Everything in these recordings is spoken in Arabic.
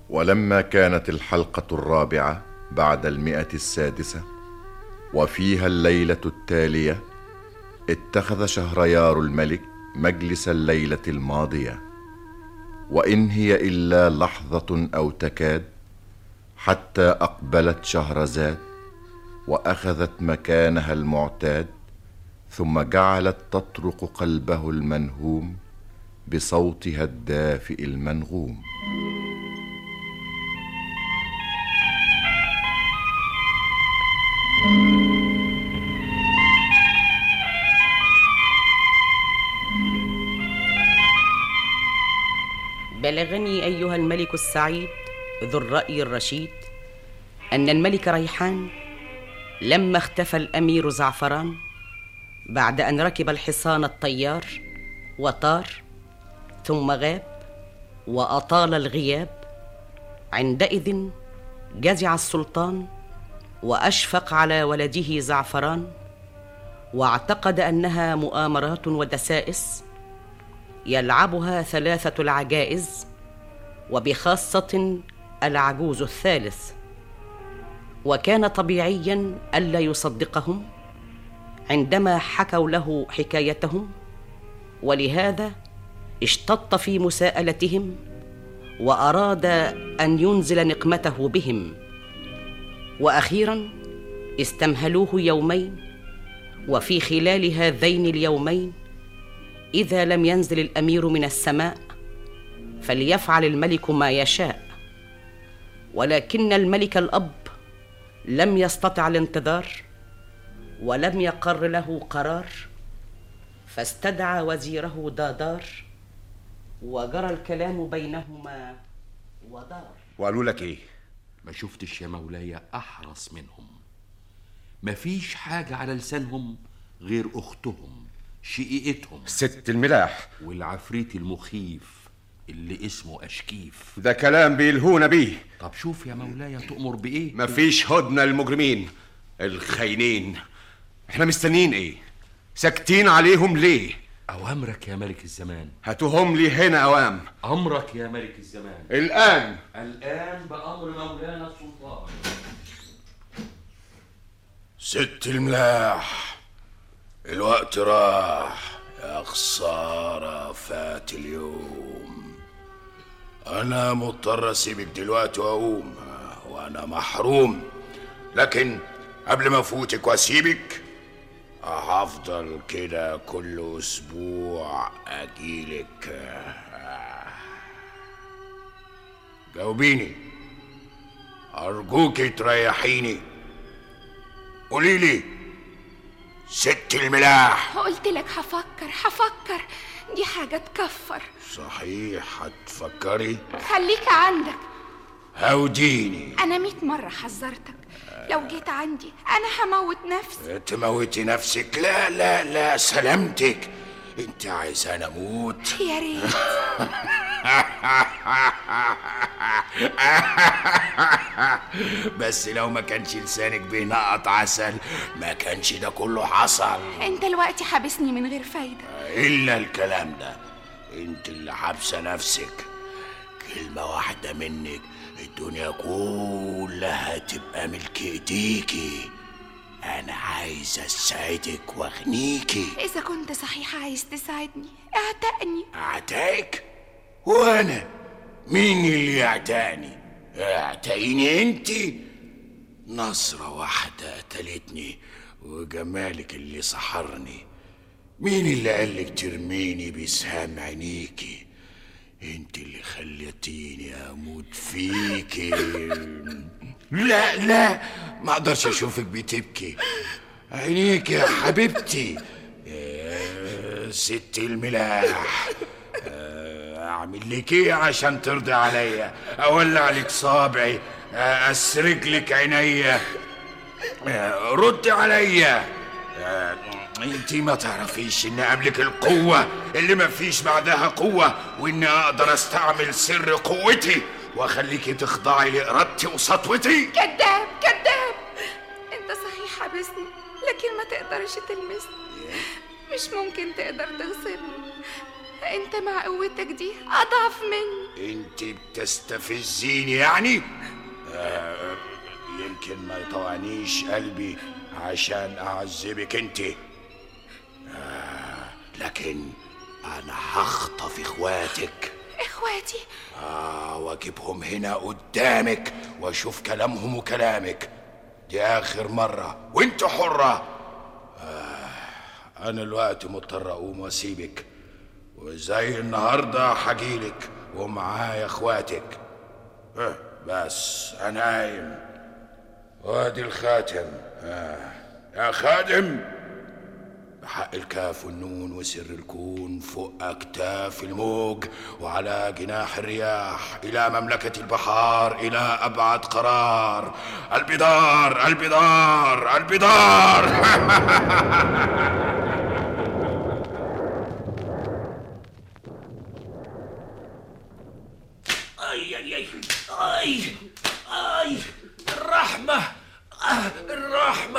ولما كانت الحلقة الرابعة بعد 106 وفيها الليلة التالية، اتخذ شهريار الملك مجلس الليلة الماضية، وإن هي إلا لحظة أو تكاد، حتى أقبلت شهرزاد وأخذت مكانها المعتاد، ثم جعلت تطرق قلبه المنهوم بصوتها الدافئ المنغوم. بلغني أيها الملك السعيد ذو الرأي الرشيد أن الملك ريحان لما اختفى الأمير زعفران بعد أن ركب الحصان الطيار وطار ثم غاب وأطال الغياب، عندئذ جزع السلطان وأشفق على ولده زعفران، واعتقد أنها مؤامرات ودسائس يلعبها 3 العجائز، وبخاصة العجوز الثالث. وكان طبيعيا ألا يصدقهم عندما حكوا له حكايتهم، ولهذا اشتط في مساءلتهم وأراد أن ينزل نقمته بهم. وأخيرا استمهلوه يومين، وفي خلال هذين اليومين إذا لم ينزل الأمير من السماء فليفعل الملك ما يشاء. ولكن الملك الأب لم يستطع الانتظار ولم يقر له قرار، فاستدعى وزيره دادار وجرى الكلام بينهما ودار. وقالوا لك ايه؟ ما شفتش يا مولاي أحرص منهم، مفيش حاجة على لسانهم غير أختهم شقيقتهم ست الملاح والعفريت المخيف اللي اسمه أشكيف. ده كلام بيلهونا بيه. طب شوف يا مولاي تؤمر بإيه؟ مفيش هدنة للمجرمين الخاينين. احنا مستنيين ايه؟ ساكتين عليهم ليه؟ أوامرك يا ملك الزمان. هاتوهم لي هنا أوام. أمرك يا ملك الزمان. الآن بأمر مولانا السلطان. ست الملاح، الوقت راح، يا خسارة فات اليوم. أنا مضطر أسيبك دلوقتي وأقوم وأنا محروم، لكن قبل ما أفوتك وأسيبك هفضل كده كل أسبوع أجيلك. جاوبيني أرجوكي تريحيني، قوليلي ست الملاح. قلت لك هفكر، دي حاجة تكفر. صحيح هتفكري؟ خليك عندك. هوديني. أنا 100 مرة حذرتك، لو جيت عندي أنا هموت نفسي. تموتي نفسك؟ لا لا لا، سلامتك. انت عايزاني اموت؟ يا ريت. بس لو ما كانش لسانك بينقط عسل ما كانش ده كله حصل. انت دلوقتي حابسني من غير فايدة. الا الكلام ده، انت اللي حابسه نفسك. كلمة واحدة منك الدنيا كلها تبقى ملك ايديكي. انا عايز اساعدك واغنيكي. اذا كنت صحيح عايز تساعدني اعتقني. اعتقك؟ وانا مين اللي يعتقني؟ اعتقيني انت. نظرة واحدة قتلتني وجمالك اللي سحرني. مين اللي قالك ترميني بسهام عينيكي؟ انت اللي خليتيني اموت فيكي. لا لا، ما اقدرش اشوفك بتبكي. عينيك يا حبيبتي يا ست الملاح. اعمل لك ايه عشان ترضي عليا؟ اولع لك صابعي؟ اسرق لك عينيا؟ رد عليا. انتي ما تعرفيش ان املك القوة اللي ما فيش بعدها قوة، واني اقدر استعمل سر قوتي واخليكي تخضعي لارادتي وسطوتي؟ كذاب. انت صحيح حابسني لكن ما تقدرش تلمسني. مش ممكن تقدر تغصبني. انت مع قوتك دي اضعف مني. انت بتستفزيني يعني؟ يمكن ما يطوعنيش قلبي عشان اعذبك انت، لكن انا هخطف اخواتك. اخواتي؟ واجيبهم هنا قدامك واشوف كلامهم وكلامك. دي اخر مرة وانت حرة. انا الوقت مضطر اقوم واسيبك، وزي النهاردة هجيلك ومعايا اخواتك. بس انا قايم. وادي الخاتم. يا خادم، بحق الكاف والنون وسر الكون، فوق أكتاف الموج وعلى جناح الرياح، إلى مملكة البحار، إلى أبعد قرار. البدار البدار البدار. أي أي أي أي أي الرحمة الرحمة.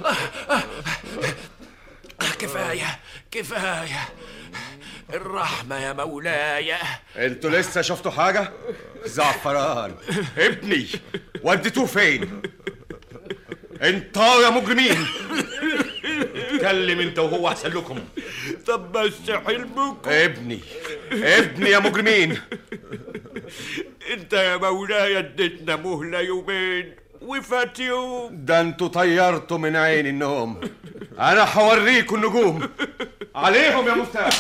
كفاية كفاية الرحمة يا مولاي. انتوا لسه شفتوا حاجة؟ زعفران ابني وديتوه فين؟ انتوا يا مجرمين اتكلم انت وهو احسن لكم. طب بس حلمكم. ابني يا مجرمين. انت يا مولاي اديتنا مهلة يومين وفات يوم. ده انتوا طيرتوا من عين النوم. انا حوريكوا النجوم. عليهم يا مفتاح.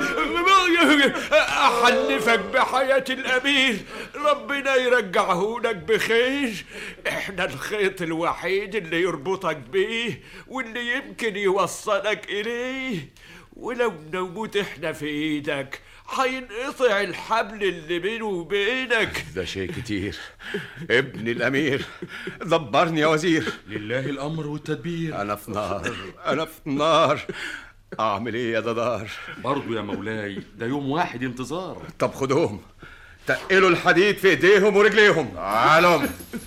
احلفك بحياة الامير ربنا يرجعه لك بخير. احنا الخيط الوحيد اللي يربطك بيه واللي يمكن يوصلك اليه، ولو نموت احنا في ايدك هينقطع الحبل اللي بينه وبينك. ده شيء كتير. ابن الامير دبرني يا وزير. لله الامر والتدبير. انا في نار. اعمل ايه يا ددار؟ برضو يا مولاي ده يوم واحد انتظار. طب خدوهم تقلوا الحديد في ايديهم ورجليهم. تعالوا.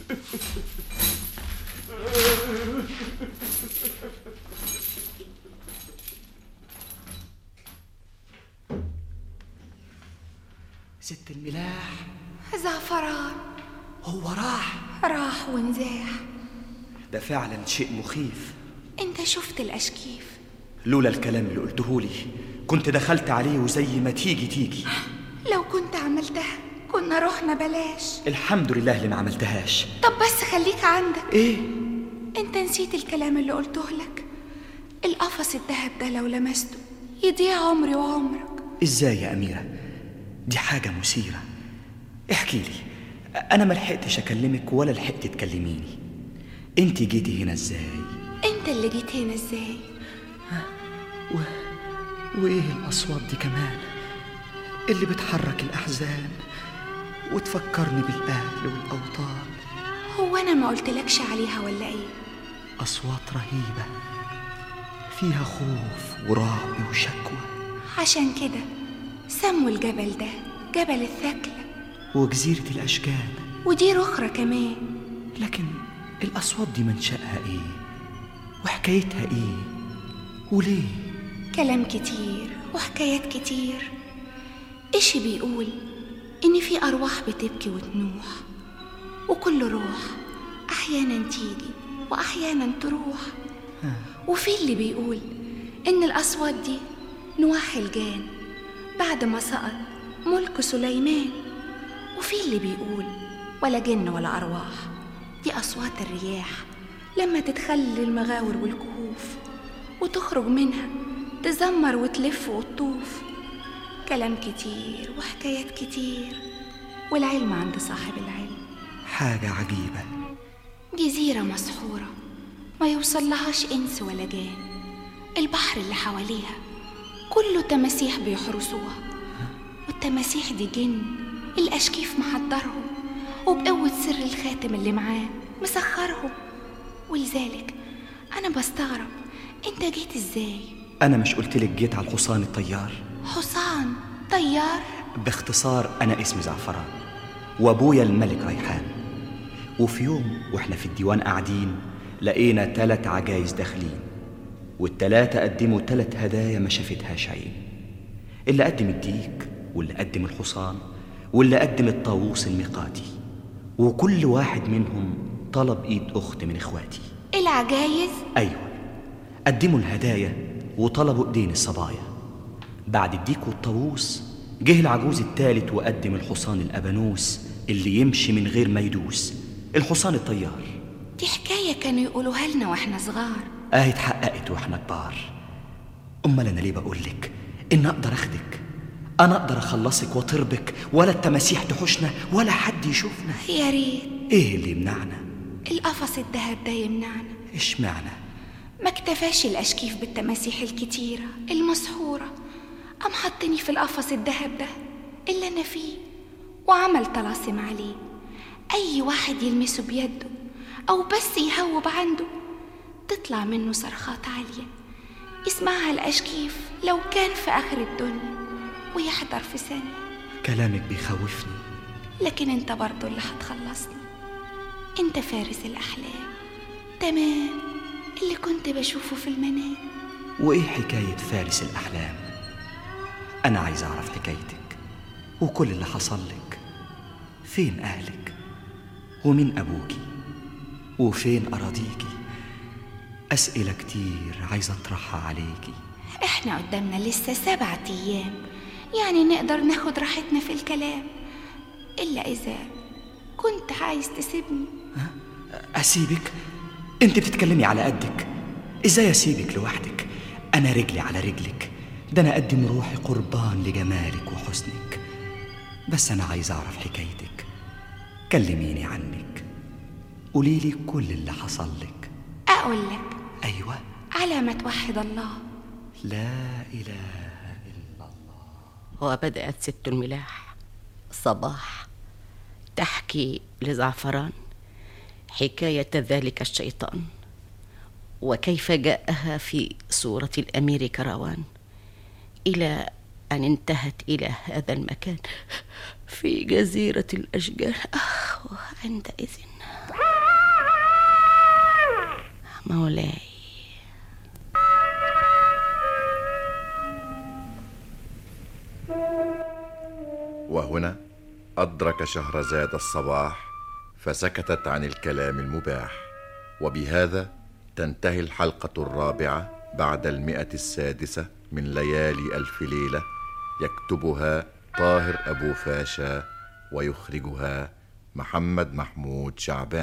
ست الملاح. زعفران هو راح ونزاح. ده فعلا شيء مخيف. انت شفت الاشكيف؟ لولا الكلام اللي قلتهولي كنت دخلت عليه وزي ما تيجي. لو كنت عملتها كنا رحنا بلاش. الحمد لله اللي ما عملتهاش. طب بس خليك عندك. ايه؟ انت نسيت الكلام اللي قلته لك. القفص الدهب ده لو لمسته يضيع عمري وعمرك. ازاي يا أميرة؟ دي حاجة مثيرة. احكي لي. انا ما لحقتش اكلمك ولا لحقت تكلميني. انت جيتي هنا ازاي؟ انت اللي جيت هنا ازاي؟ وايه الاصوات دي كمان اللي بتحرك الاحزان وتفكرني بالاهل والاوطان؟ هو انا ما قلتلكش عليها ولا ايه؟ اصوات رهيبة فيها خوف ورعب وشكوى. عشان كده سموا الجبل ده جبل الثكلى وجزيرة الاشجان، ودي رخرة كمان. لكن الاصوات دي منشأها ايه وحكايتها ايه وليه؟ كلام كتير وحكايات كتير. إيش بيقول إن في أرواح بتبكي وتنوح، وكل روح أحيانا تيجي وأحيانا تروح. وفي اللي بيقول إن الأصوات دي نواح الجان بعد ما سقط ملك سليمان. وفي اللي بيقول ولا جن ولا أرواح، دي أصوات الرياح لما تتخلل المغاور والكهوف وتخرج منها تزمر وتلف وتطوف. كلام كتير وحكايات كتير، والعلم عند صاحب العلم. حاجة عجيبة. جزيرة مسحورة ما يوصل لهاش إنس ولا جان. البحر اللي حواليها كله تماسيح بيحرسوها، والتماسيح دي جن الأشكيف محضرهم، وبقوة سر الخاتم اللي معاه مسخرهم. ولذلك أنا بستغرب أنت جيت إزاي؟ أنا مش قلتلك جيت على الحصان الطيار؟ حصان طيار؟ باختصار أنا اسمي زعفران وأبويا الملك ريحان. وفي يوم وإحنا في الديوان قاعدين لقينا 3 عجايز داخلين، وال3 قدموا 3 هدايا ما شافتهاش عين. اللي قدم الديك واللي قدم الحصان واللي قدم الطاووس الميقاتي، وكل واحد منهم طلب ايد اخت من اخواتي. العجايز؟ ايوه، قدموا الهدايا وطلبوا ايدين الصبايا. بعد الديك والطاووس جه العجوز التالت وقدم الحصان الابانوس اللي يمشي من غير ما يدوس، الحصان الطيار. دي حكاية كانوا يقولوها لنا واحنا صغار. اتحققت واحنا كبار. امال انا ليه بقولك ان اقدر اخدك، انا اقدر اخلصك واطربك، ولا التماسيح تحوشنا ولا حد يشوفنا. يا ريت. ايه اللي يمنعنا؟ القفص الدهب ده يمنعنا. اشمعنى؟ ما اكتفاش الاشكيف بالتماسيح الكتيرة المسحورة، قام حطني في القفص الدهب ده اللي انا فيه، وعمل طلاسم عليه. اي واحد يلمسه بيده او بس يهوب عنده تطلع منه صرخات عالية يسمعها الاشكيف لو كان في اخر الدنيا ويحضر في ثانية. كلامك بيخوفني. لكن انت برضو اللي هتخلصني. انت فارس الاحلام تمام، اللي كنت بشوفه في المنام. وايه حكاية فارس الاحلام؟ انا عايز اعرف حكايتك وكل اللي حصل لك. فين اهلك ومين ابوكي وفين اراضيكي؟ اسئلة كتير عايز اطرحها عليكي. احنا قدامنا لسه 7 ايام، يعني نقدر ناخد راحتنا في الكلام، الا اذا كنت عايز تسيبني. اسيبك؟ انت بتتكلمي على قدك، ازاي اسيبك لوحدك؟ انا رجلي على رجلك، ده انا اقدم روحي قربان لجمالك وحسنك. بس انا عايز اعرف حكايتك، كلميني عنك، قوليلي كل اللي حصل لك. اقول لك؟ ايوه. على ما توحد الله. لا اله الا الله. وبدأت ست الملاح صباح تحكي لزعفران حكاية ذلك الشيطان، وكيف جاءها في صورة الأمير كروان، إلى أن انتهت إلى هذا المكان في جزيرة الأشجار. وعندئذ مولاي. وهنا أدرك شهرزاد الصباح فسكتت عن الكلام المباح. وبهذا تنتهي الحلقة الرابعة بعد 106 من ليالي ألف ليلة، يكتبها طاهر أبو فاشا ويخرجها محمد محمود شعبان.